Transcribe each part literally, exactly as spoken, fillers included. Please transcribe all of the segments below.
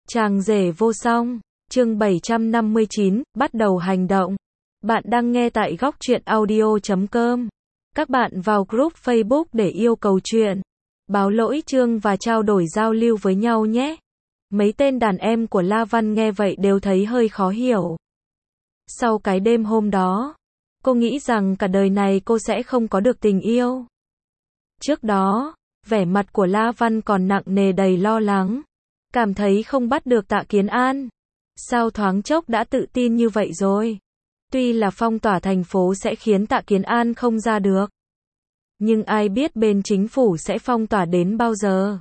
Chàng rể vô song, chương bảy trăm năm mươi chín, bắt đầu hành động. Bạn đang nghe tại góc truyện audio chấm com. Các bạn vào group Facebook để yêu cầu chuyện, báo lỗi chương và trao đổi giao lưu với nhau nhé. Mấy tên đàn em của La Văn nghe vậy đều thấy hơi khó hiểu. Sau cái đêm hôm đó, cô nghĩ rằng cả đời này cô sẽ không có được tình yêu. Trước đó, vẻ mặt của La Văn còn nặng nề đầy lo lắng. Cảm thấy không bắt được Tạ Kiến An. Sao thoáng chốc đã tự tin như vậy rồi? Tuy là phong tỏa thành phố sẽ khiến Tạ Kiến An không ra được. Nhưng ai biết bên chính phủ sẽ phong tỏa đến bao giờ?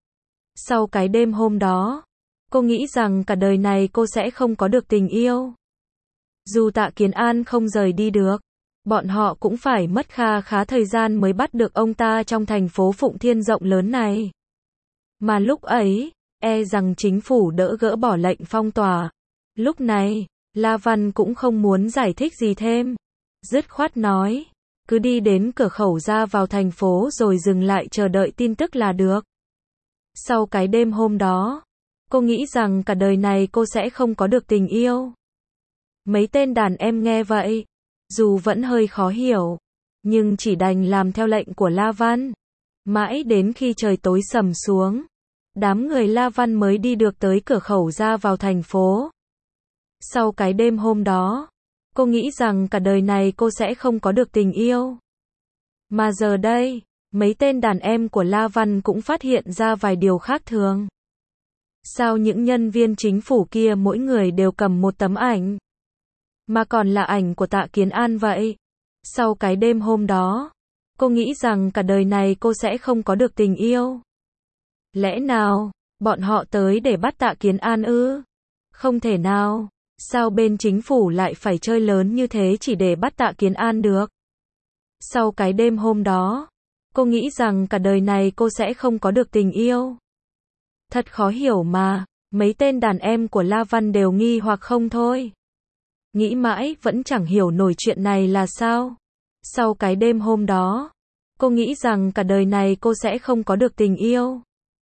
Sau cái đêm hôm đó, cô nghĩ rằng cả đời này cô sẽ không có được tình yêu. Dù Tạ Kiến An không rời đi được, bọn họ cũng phải mất kha khá thời gian mới bắt được ông ta trong thành phố Phụng Thiên rộng lớn này. Mà lúc ấy, e rằng chính phủ đỡ gỡ bỏ lệnh phong tỏa. Lúc này, La Văn cũng không muốn giải thích gì thêm. Dứt khoát nói, cứ đi đến cửa khẩu ra vào thành phố rồi dừng lại chờ đợi tin tức là được. Sau cái đêm hôm đó, cô nghĩ rằng cả đời này cô sẽ không có được tình yêu. Mấy tên đàn em nghe vậy, dù vẫn hơi khó hiểu, nhưng chỉ đành làm theo lệnh của La Văn. Mãi đến khi trời tối sầm xuống, đám người La Văn mới đi được tới cửa khẩu ra vào thành phố. Sau cái đêm hôm đó, cô nghĩ rằng cả đời này cô sẽ không có được tình yêu. Mà giờ đây, mấy tên đàn em của La Văn cũng phát hiện ra vài điều khác thường. Sao những nhân viên chính phủ kia mỗi người đều cầm một tấm ảnh, mà còn là ảnh của Tạ Kiến An vậy? Sau cái đêm hôm đó, cô nghĩ rằng cả đời này cô sẽ không có được tình yêu. Lẽ nào, bọn họ tới để bắt Tạ Kiến An ư? Không thể nào, sao bên chính phủ lại phải chơi lớn như thế chỉ để bắt Tạ Kiến An được? Sau cái đêm hôm đó, cô nghĩ rằng cả đời này cô sẽ không có được tình yêu. Thật khó hiểu mà, mấy tên đàn em của La Văn đều nghi hoặc không thôi. Nghĩ mãi vẫn chẳng hiểu nổi chuyện này là sao. Sau cái đêm hôm đó, cô nghĩ rằng cả đời này cô sẽ không có được tình yêu.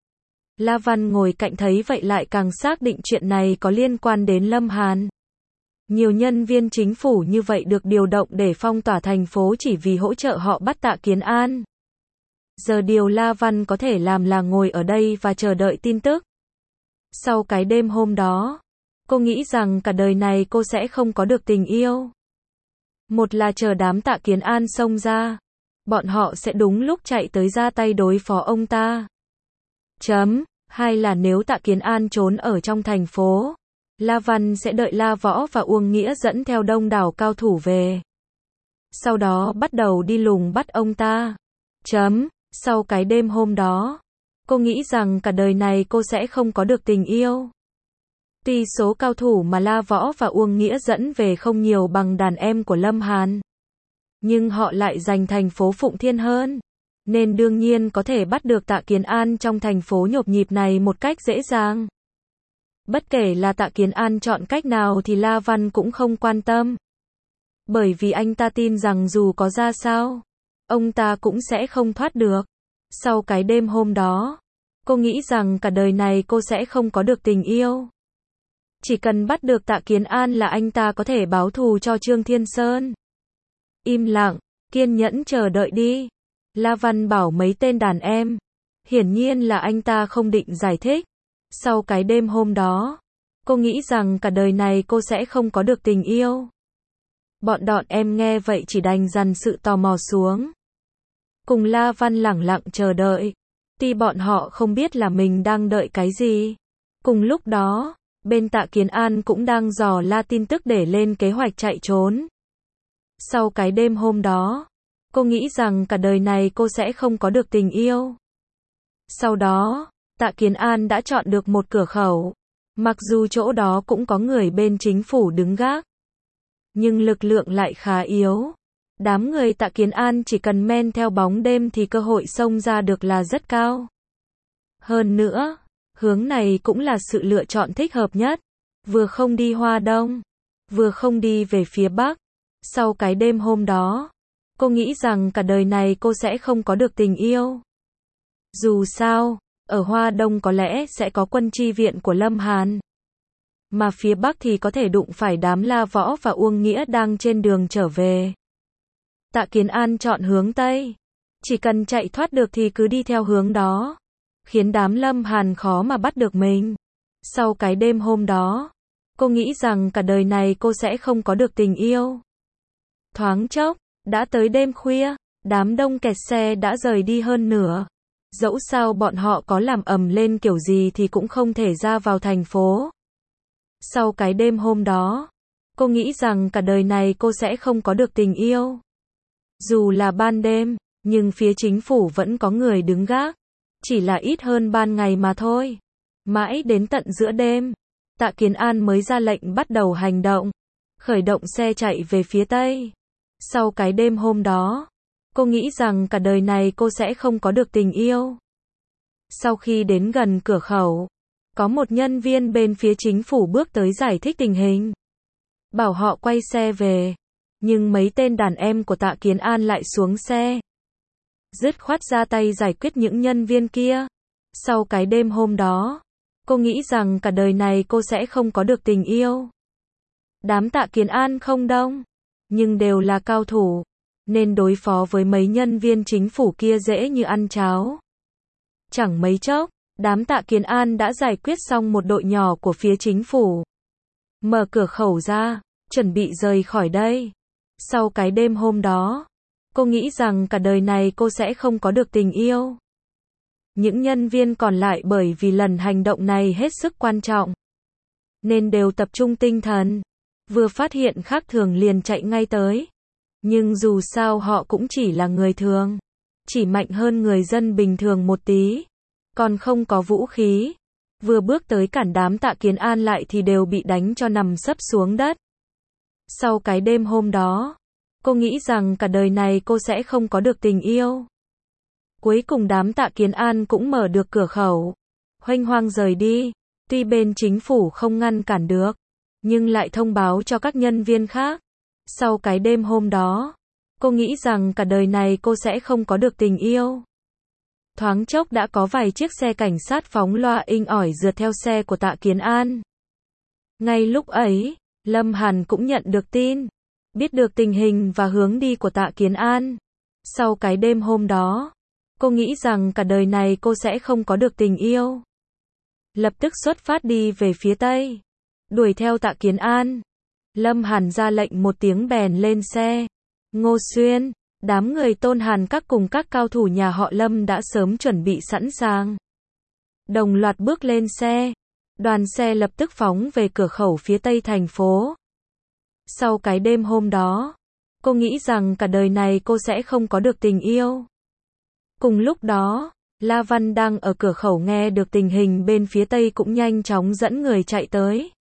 La Văn ngồi cạnh thấy vậy lại càng xác định chuyện này có liên quan đến Lâm Hàn. Nhiều nhân viên chính phủ như vậy được điều động để phong tỏa thành phố chỉ vì hỗ trợ họ bắt Tạ Kiến An. Giờ điều La Văn có thể làm là ngồi ở đây và chờ đợi tin tức. Sau cái đêm hôm đó, cô nghĩ rằng cả đời này cô sẽ không có được tình yêu. Một là chờ đám Tạ Kiến An xông ra. Bọn họ sẽ đúng lúc chạy tới ra tay đối phó ông ta. Chấm. Hai là nếu Tạ Kiến An trốn ở trong thành phố, La Văn sẽ đợi La Võ và Uông Nghĩa dẫn theo đông đảo cao thủ về. Sau đó bắt đầu đi lùng bắt ông ta. Chấm. Sau cái đêm hôm đó, cô nghĩ rằng cả đời này cô sẽ không có được tình yêu. Tuy số cao thủ mà La Võ và Uông Nghĩa dẫn về không nhiều bằng đàn em của Lâm Hàn, nhưng họ lại giành thành phố Phụng Thiên hơn, nên đương nhiên có thể bắt được Tạ Kiến An trong thành phố nhộp nhịp này một cách dễ dàng. Bất kể là Tạ Kiến An chọn cách nào thì La Văn cũng không quan tâm. Bởi vì anh ta tin rằng dù có ra sao, ông ta cũng sẽ không thoát được. Sau cái đêm hôm đó, cô nghĩ rằng cả đời này cô sẽ không có được tình yêu. Chỉ cần bắt được Tạ Kiến An là anh ta có thể báo thù cho Trương Thiên Sơn. Im lặng, kiên nhẫn chờ đợi đi. La Văn bảo mấy tên đàn em. Hiển nhiên là anh ta không định giải thích. Sau cái đêm hôm đó, cô nghĩ rằng cả đời này cô sẽ không có được tình yêu. Bọn đọn em nghe vậy chỉ đành dằn sự tò mò xuống. Cùng La Văn lẳng lặng chờ đợi. Tuy bọn họ không biết là mình đang đợi cái gì. Cùng lúc đó, bên Tạ Kiến An cũng đang dò la tin tức để lên kế hoạch chạy trốn. Sau cái đêm hôm đó, cô nghĩ rằng cả đời này cô sẽ không có được tình yêu. Sau đó, Tạ Kiến An đã chọn được một cửa khẩu. Mặc dù chỗ đó cũng có người bên chính phủ đứng gác, nhưng lực lượng lại khá yếu. Đám người Tạ Kiến An chỉ cần men theo bóng đêm thì cơ hội xông ra được là rất cao. Hơn nữa, hướng này cũng là sự lựa chọn thích hợp nhất. Vừa không đi Hoa Đông, vừa không đi về phía Bắc. Sau cái đêm hôm đó, cô nghĩ rằng cả đời này cô sẽ không có được tình yêu. Dù sao, Ở Hoa Đông có lẽ sẽ có quân chi viện của Lâm Hàn. Mà phía Bắc thì có thể đụng phải đám La Võ và Uông Nghĩa đang trên đường trở về. Tạ Kiến An chọn hướng Tây. Chỉ cần chạy thoát được thì cứ đi theo hướng đó. Khiến đám Lâm Hàn khó mà bắt được mình. Sau cái đêm hôm đó, cô nghĩ rằng cả đời này cô sẽ không có được tình yêu. Thoáng chốc, đã tới đêm khuya, đám đông kẹt xe đã rời đi hơn nửa. Dẫu sao bọn họ có làm ầm lên kiểu gì thì cũng không thể ra vào thành phố. Sau cái đêm hôm đó, cô nghĩ rằng cả đời này cô sẽ không có được tình yêu. Dù là ban đêm, nhưng phía chính phủ vẫn có người đứng gác. Chỉ là ít hơn ban ngày mà thôi. Mãi đến tận giữa đêm, Tạ Kiến An mới ra lệnh bắt đầu hành động. Khởi động xe chạy về phía Tây. Sau cái đêm hôm đó, cô nghĩ rằng cả đời này cô sẽ không có được tình yêu. Sau khi đến gần cửa khẩu, có một nhân viên bên phía chính phủ bước tới giải thích tình hình. Bảo họ quay xe về. Nhưng mấy tên đàn em của Tạ Kiến An lại xuống xe. Dứt khoát ra tay giải quyết những nhân viên kia. Sau cái đêm hôm đó, cô nghĩ rằng cả đời này cô sẽ không có được tình yêu. Đám Tạ Kiến An không đông, nhưng đều là cao thủ, nên đối phó với mấy nhân viên chính phủ kia dễ như ăn cháo. Chẳng mấy chốc, đám Tạ Kiến An đã giải quyết xong một đội nhỏ của phía chính phủ. Mở cửa khẩu ra, chuẩn bị rời khỏi đây. Sau cái đêm hôm đó, cô nghĩ rằng cả đời này cô sẽ không có được tình yêu. Những nhân viên còn lại bởi vì lần hành động này hết sức quan trọng, nên đều tập trung tinh thần. Vừa phát hiện khác thường liền chạy ngay tới. Nhưng dù sao họ cũng chỉ là người thường. Chỉ mạnh hơn người dân bình thường một tí. Còn không có vũ khí. Vừa bước tới cản đám Tạ Kiến An lại thì đều bị đánh cho nằm sấp xuống đất. Sau cái đêm hôm đó, cô nghĩ rằng cả đời này cô sẽ không có được tình yêu. Cuối cùng đám Tạ Kiến An cũng mở được cửa khẩu. Hoanh hoang rời đi. Tuy bên chính phủ không ngăn cản được, nhưng lại thông báo cho các nhân viên khác. Sau cái đêm hôm đó, cô nghĩ rằng cả đời này cô sẽ không có được tình yêu. Thoáng chốc đã có vài chiếc xe cảnh sát phóng loa inh ỏi rượt theo xe của Tạ Kiến An. Ngay lúc ấy, Lâm Hàn cũng nhận được tin, biết được tình hình và hướng đi của Tạ Kiến An. Sau cái đêm hôm đó, cô nghĩ rằng cả đời này cô sẽ không có được tình yêu. Lập tức xuất phát đi về phía Tây, đuổi theo Tạ Kiến An. Lâm Hàn ra lệnh một tiếng bèn lên xe. Ngô Xuyên, đám người Tôn Hàn Các cùng các cao thủ nhà họ Lâm đã sớm chuẩn bị sẵn sàng. Đồng loạt bước lên xe. Đoàn xe lập tức phóng về cửa khẩu phía Tây thành phố. Sau cái đêm hôm đó, cô nghĩ rằng cả đời này cô sẽ không có được tình yêu. Cùng lúc đó, La Văn đang ở cửa khẩu nghe được tình hình bên phía Tây cũng nhanh chóng dẫn người chạy tới.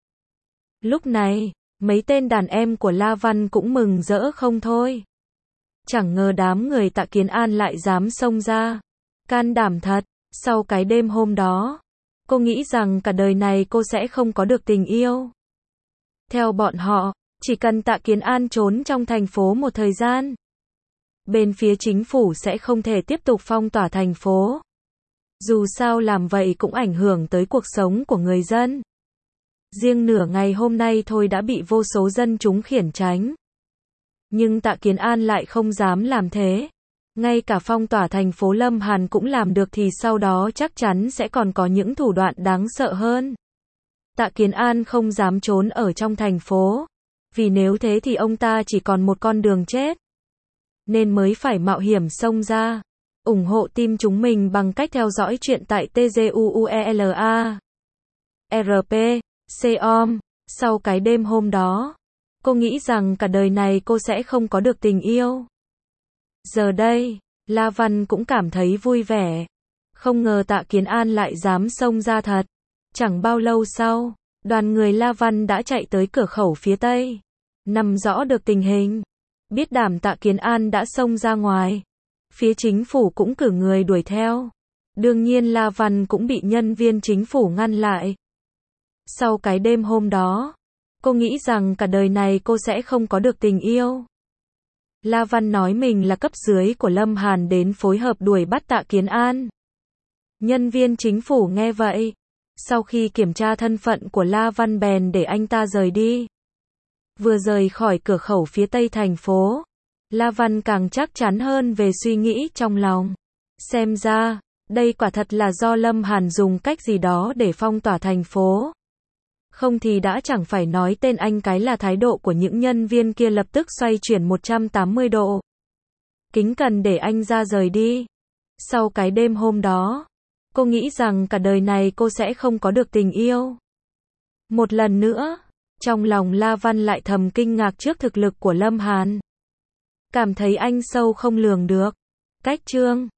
Lúc này, mấy tên đàn em của La Văn cũng mừng rỡ không thôi. Chẳng ngờ đám người Tạ Kiến An lại dám xông ra. Can đảm thật. Sau cái đêm hôm đó, cô nghĩ rằng cả đời này cô sẽ không có được tình yêu. Theo bọn họ, chỉ cần Tạ Kiến An trốn trong thành phố một thời gian, bên phía chính phủ sẽ không thể tiếp tục phong tỏa thành phố. Dù sao làm vậy cũng ảnh hưởng tới cuộc sống của người dân. Riêng nửa ngày hôm nay thôi đã bị vô số dân chúng khiển trách. Nhưng Tạ Kiến An lại không dám làm thế. Ngay cả phong tỏa thành phố Lâm Hàn cũng làm được thì sau đó chắc chắn sẽ còn có những thủ đoạn đáng sợ hơn. Tạ Kiến An không dám trốn ở trong thành phố. Vì nếu thế thì ông ta chỉ còn một con đường chết. Nên mới phải mạo hiểm xông ra. Ủng hộ team chúng mình bằng cách theo dõi chuyện tại tguela. rờ pê, xê o em. Sau cái đêm hôm đó, cô nghĩ rằng cả đời này cô sẽ không có được tình yêu. Giờ đây, La Văn cũng cảm thấy vui vẻ. Không ngờ Tạ Kiến An lại dám xông ra thật. Chẳng bao lâu sau, đoàn người La Văn đã chạy tới cửa khẩu phía Tây. Nắm rõ được tình hình. Biết đảm Tạ Kiến An đã xông ra ngoài. Phía chính phủ cũng cử người đuổi theo. Đương nhiên La Văn cũng bị nhân viên chính phủ ngăn lại. Sau cái đêm hôm đó, cô nghĩ rằng cả đời này cô sẽ không có được tình yêu. La Văn nói mình là cấp dưới của Lâm Hàn đến phối hợp đuổi bắt Tạ Kiến An. Nhân viên chính phủ nghe vậy, sau khi kiểm tra thân phận của La Văn bèn để anh ta rời đi. Vừa rời khỏi cửa khẩu phía tây thành phố, La Văn càng chắc chắn hơn về suy nghĩ trong lòng. Xem ra, đây quả thật là do Lâm Hàn dùng cách gì đó để phong tỏa thành phố. Không thì đã chẳng phải nói tên anh cái là thái độ của những nhân viên kia lập tức xoay chuyển một trăm tám mươi độ. Kính cần để anh ra rời đi. Sau cái đêm hôm đó, cô nghĩ rằng cả đời này cô sẽ không có được tình yêu. Một lần nữa, trong lòng La Văn lại thầm kinh ngạc trước thực lực của Lâm Hàn. Cảm thấy anh sâu không lường được. Cách chương